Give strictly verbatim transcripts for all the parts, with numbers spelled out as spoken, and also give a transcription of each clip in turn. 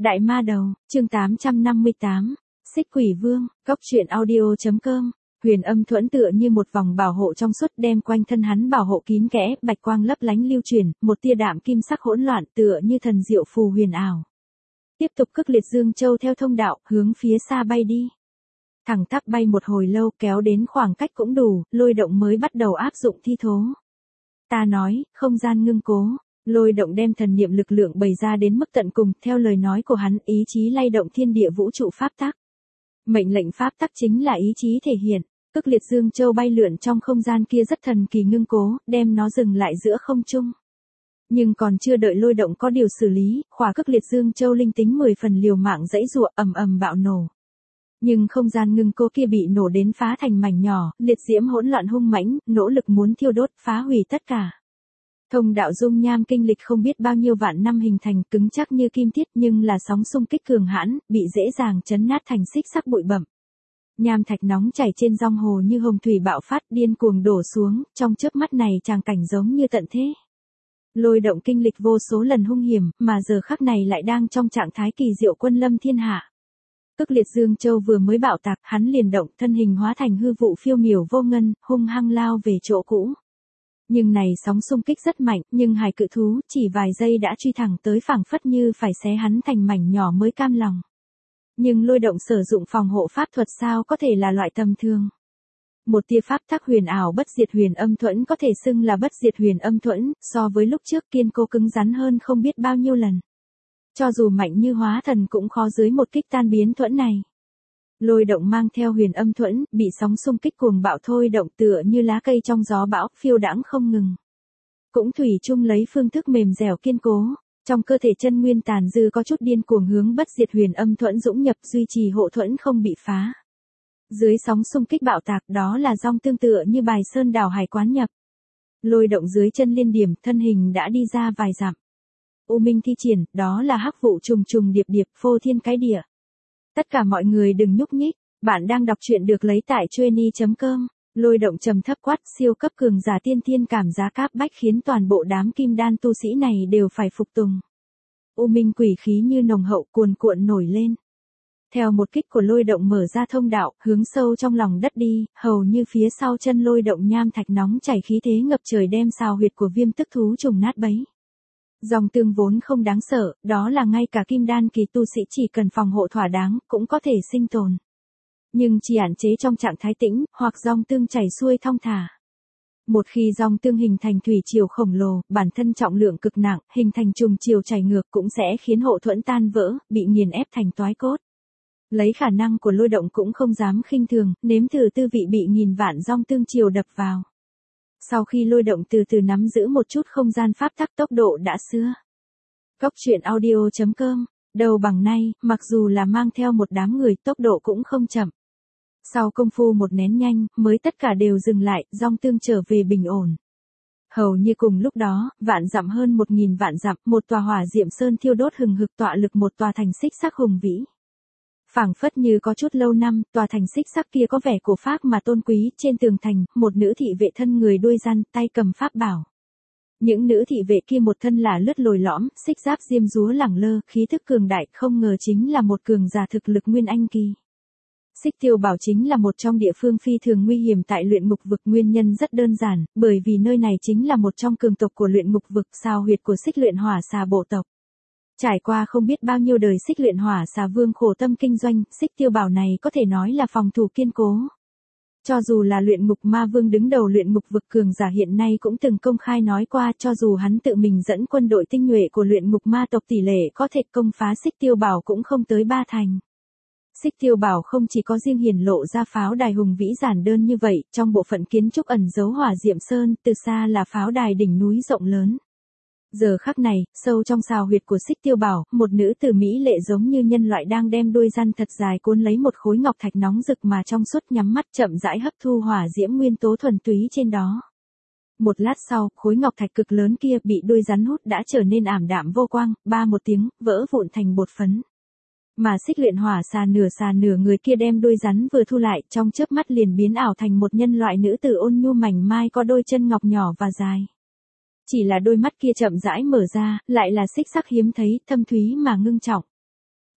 Đại ma đầu, chương tám trăm năm mươi tám, Xích Quỷ Vương, Cốc truyện audio.com. Huyền Âm Thuẫn tựa như một vòng bảo hộ trong suốt đem quanh thân hắn bảo hộ kín kẽ, bạch quang lấp lánh lưu chuyển, một tia đạm kim sắc hỗn loạn tựa như thần diệu phù huyền ảo. Tiếp tục cước liệt Dương Châu theo thông đạo, hướng phía xa bay đi. Thẳng tắp bay một hồi lâu, kéo đến khoảng cách cũng đủ, Lôi Động mới bắt đầu áp dụng thi thố. Ta nói, không gian ngưng cố. Lôi Động đem thần niệm lực lượng bày ra đến mức tận cùng, theo lời nói của hắn, ý chí lay động thiên địa vũ trụ pháp tắc. Mệnh lệnh pháp tắc chính là ý chí thể hiện. Cước liệt Dương Châu bay lượn trong không gian kia rất thần kỳ ngưng cố, đem nó dừng lại giữa không trung. Nhưng còn chưa đợi Lôi Động có điều xử lý, khỏa cước liệt Dương Châu linh tính mười phần liều mạng dãy giụa ầm ầm bạo nổ. Nhưng không gian ngưng cố kia bị nổ đến phá thành mảnh nhỏ, liệt diễm hỗn loạn hung mãnh, nỗ lực muốn thiêu đốt, phá hủy tất cả. Thông đạo dung nham kinh lịch không biết bao nhiêu vạn năm hình thành, cứng chắc như kim thiết nhưng là sóng xung kích cường hãn, bị dễ dàng chấn nát thành xích sắc bụi bặm. Nham thạch nóng chảy trên dòng hồ như hồng thủy bạo phát điên cuồng đổ xuống, trong chớp mắt này tràng cảnh giống như tận thế. Lôi Động kinh lịch vô số lần hung hiểm, mà giờ khắc này lại đang trong trạng thái kỳ diệu quân lâm thiên hạ. Cước liệt Dương Châu vừa mới bạo tạc, hắn liền động, thân hình hóa thành hư vụ phiêu miểu vô ngân, hung hăng lao về chỗ cũ. Nhưng này sóng xung kích rất mạnh, nhưng hải cự thú chỉ vài giây đã truy thẳng tới phảng phất như phải xé hắn thành mảnh nhỏ mới cam lòng. Nhưng Lôi Động sử dụng phòng hộ pháp thuật sao có thể là loại tầm thường. Một tia pháp tắc huyền ảo bất diệt Huyền Âm Thuẫn có thể xưng là bất diệt Huyền Âm Thuẫn, so với lúc trước kiên cố cứng rắn hơn không biết bao nhiêu lần. Cho dù mạnh như hóa thần cũng khó dưới một kích tan biến thuẫn này. Lôi Động mang theo Huyền Âm Thuẫn, bị sóng xung kích cuồng bạo thôi động tựa như lá cây trong gió bão, phiêu đãng không ngừng. Cũng thủy chung lấy phương thức mềm dẻo kiên cố, trong cơ thể chân nguyên tàn dư có chút điên cuồng hướng bất diệt Huyền Âm Thuẫn dũng nhập, duy trì hộ thuẫn không bị phá. Dưới sóng xung kích bạo tạc, đó là dòng tương tựa như bài sơn đảo hải quán nhập. Lôi Động dưới chân liên điểm, thân hình đã đi ra vài dặm. U minh thi triển, đó là hắc vụ trùng trùng điệp điệp, phô thiên cái địa. Tất cả mọi người đừng nhúc nhích, bạn đang đọc truyện được lấy tại trueni chấm com. Lôi Động trầm thấp quát, siêu cấp cường giả tiên thiên cảm giá cáp bách khiến toàn bộ đám kim đan tu sĩ này đều phải phục tùng. U minh quỷ khí như nồng hậu cuồn cuộn nổi lên. Theo một kích của Lôi Động mở ra thông đạo, hướng sâu trong lòng đất đi, hầu như phía sau chân Lôi Động nham thạch nóng chảy khí thế ngập trời đem xào huyệt của viêm tức thú trùng nát bấy. Dòng tương vốn không đáng sợ, đó là ngay cả kim đan kỳ tu sĩ chỉ cần phòng hộ thỏa đáng, cũng có thể sinh tồn. Nhưng chỉ hạn chế trong trạng thái tĩnh, hoặc dòng tương chảy xuôi thong thả. Một khi dòng tương hình thành thủy triều khổng lồ, bản thân trọng lượng cực nặng, hình thành trùng triều chảy ngược cũng sẽ khiến hộ thuẫn tan vỡ, bị nghiền ép thành toái cốt. Lấy khả năng của Lôi Động cũng không dám khinh thường, nếm thử tư vị bị nghìn vạn dòng tương triều đập vào. Sau khi Lôi Động từ từ nắm giữ một chút không gian pháp tắc, tốc độ đã xưa. Cốc truyện audio.com, đầu bằng nay, mặc dù là mang theo một đám người, tốc độ cũng không chậm. Sau công phu một nén nhanh, mới tất cả đều dừng lại, dòng tương trở về bình ổn. Hầu như cùng lúc đó, vạn dặm hơn một nghìn vạn dặm, một tòa hỏa diệm sơn thiêu đốt hừng hực tọa lực một tòa thành xích sắc hùng vĩ. Phảng phất như có chút lâu năm, tòa thành xích sắc kia có vẻ cổ phác mà tôn quý, trên tường thành, một nữ thị vệ thân người đuôi răn, tay cầm pháp bảo. Những nữ thị vệ kia một thân là lướt lồi lõm, xích giáp diêm dúa lẳng lơ, khí thức cường đại, không ngờ chính là một cường giả thực lực nguyên anh kỳ. Xích Tiêu Bảo chính là một trong địa phương phi thường nguy hiểm tại luyện ngục vực, nguyên nhân rất đơn giản, bởi vì nơi này chính là một trong cường tộc của luyện ngục vực, sao huyệt của Xích Luyện Hỏa Xà bộ tộc. Trải qua không biết bao nhiêu đời Xích Luyện Hỏa Xà Vương khổ tâm kinh doanh, Xích Tiêu Bảo này có thể nói là phòng thủ kiên cố. Cho dù là luyện ngục ma vương đứng đầu luyện ngục vực cường giả hiện nay cũng từng công khai nói qua, cho dù hắn tự mình dẫn quân đội tinh nhuệ của luyện ngục ma tộc tỷ lệ có thể công phá Xích Tiêu Bảo cũng không tới ba thành. Xích Tiêu Bảo không chỉ có riêng hiển lộ ra pháo đài hùng vĩ giản đơn như vậy, trong bộ phận kiến trúc ẩn giấu hỏa diệm sơn, từ xa là pháo đài đỉnh núi rộng lớn. Giờ khắc này, sâu trong xào huyệt của Xích Tiêu Bảo, một nữ tử mỹ lệ giống như nhân loại đang đem đuôi răn thật dài cuốn lấy một khối ngọc thạch nóng rực mà trong suốt, nhắm mắt chậm rãi hấp thu hỏa diễm nguyên tố thuần túy trên đó. Một lát sau, khối ngọc thạch cực lớn kia bị đuôi rắn hút đã trở nên ảm đạm vô quang, ba một tiếng, vỡ vụn thành bột phấn. Mà Xích Luyện Hỏa Xà nửa xà nửa người kia đem đuôi rắn vừa thu lại, trong chớp mắt liền biến ảo thành một nhân loại nữ tử ôn nhu mảnh mai có đôi chân ngọc nhỏ và dài. Chỉ là đôi mắt kia chậm rãi mở ra, lại là xích sắc hiếm thấy, thâm thúy mà ngưng trọng.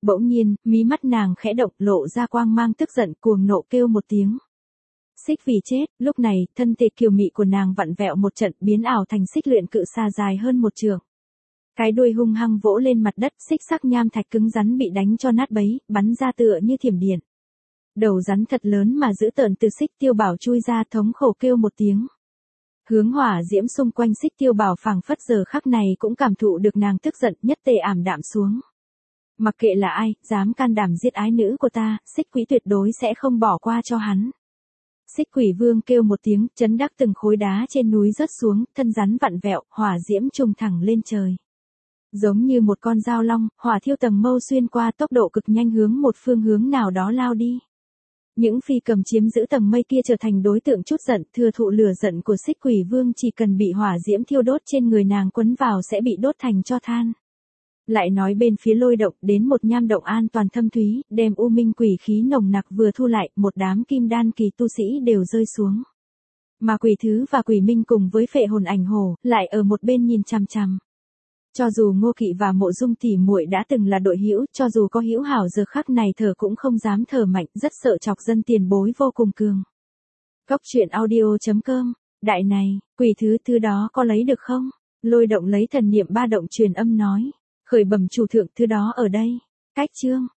Bỗng nhiên, mí mắt nàng khẽ động, lộ ra quang mang tức giận, cuồng nộ kêu một tiếng. Xích vì chết, lúc này, thân thể kiều mị của nàng vặn vẹo một trận, biến ảo thành xích luyện cự xà dài hơn một trượng. Cái đuôi hung hăng vỗ lên mặt đất, xích sắc nham thạch cứng rắn bị đánh cho nát bấy, bắn ra tựa như thiểm điện. Đầu rắn thật lớn mà dữ tợn từ xích tiêu bảo chui ra, thống khổ kêu một tiếng. Hướng hỏa diễm xung quanh xích tiêu bảo phảng phất giờ khắc này cũng cảm thụ được nàng tức giận, nhất tề ảm đạm xuống. Mặc kệ là ai, dám can đảm giết ái nữ của ta, xích quỷ tuyệt đối sẽ không bỏ qua cho hắn. Xích quỷ vương kêu một tiếng, chấn đắc từng khối đá trên núi rớt xuống, thân rắn vặn vẹo, hỏa diễm trùng thẳng lên trời. Giống như một con dao long, hỏa thiêu tầng mâu xuyên qua, tốc độ cực nhanh hướng một phương hướng nào đó lao đi. Những phi cầm chiếm giữ tầng mây kia trở thành đối tượng chút giận, thừa thụ lửa giận của xích quỷ vương, chỉ cần bị hỏa diễm thiêu đốt trên người nàng quấn vào sẽ bị đốt thành tro than. Lại nói bên phía lôi động, đến một nham động an toàn thâm thúy, đem u minh quỷ khí nồng nặc vừa thu lại, một đám kim đan kỳ tu sĩ đều rơi xuống. Mà quỷ thứ và quỷ minh cùng với phệ hồn ảnh hổ, lại ở một bên nhìn chằm chằm. Cho dù Ngô Kỵ và Mộ Dung tỷ muội đã từng là đội hữu, cho dù có hữu hảo giờ khắc này thở cũng không dám thở mạnh, rất sợ chọc dân tiền bối vô cùng cường. Góc truyện audio chấm com, đại này, quỷ thứ thứ đó có lấy được không? Lôi động lấy thần niệm ba động truyền âm nói. Khởi bẩm chủ thượng, thứ đó ở đây. Cách chương.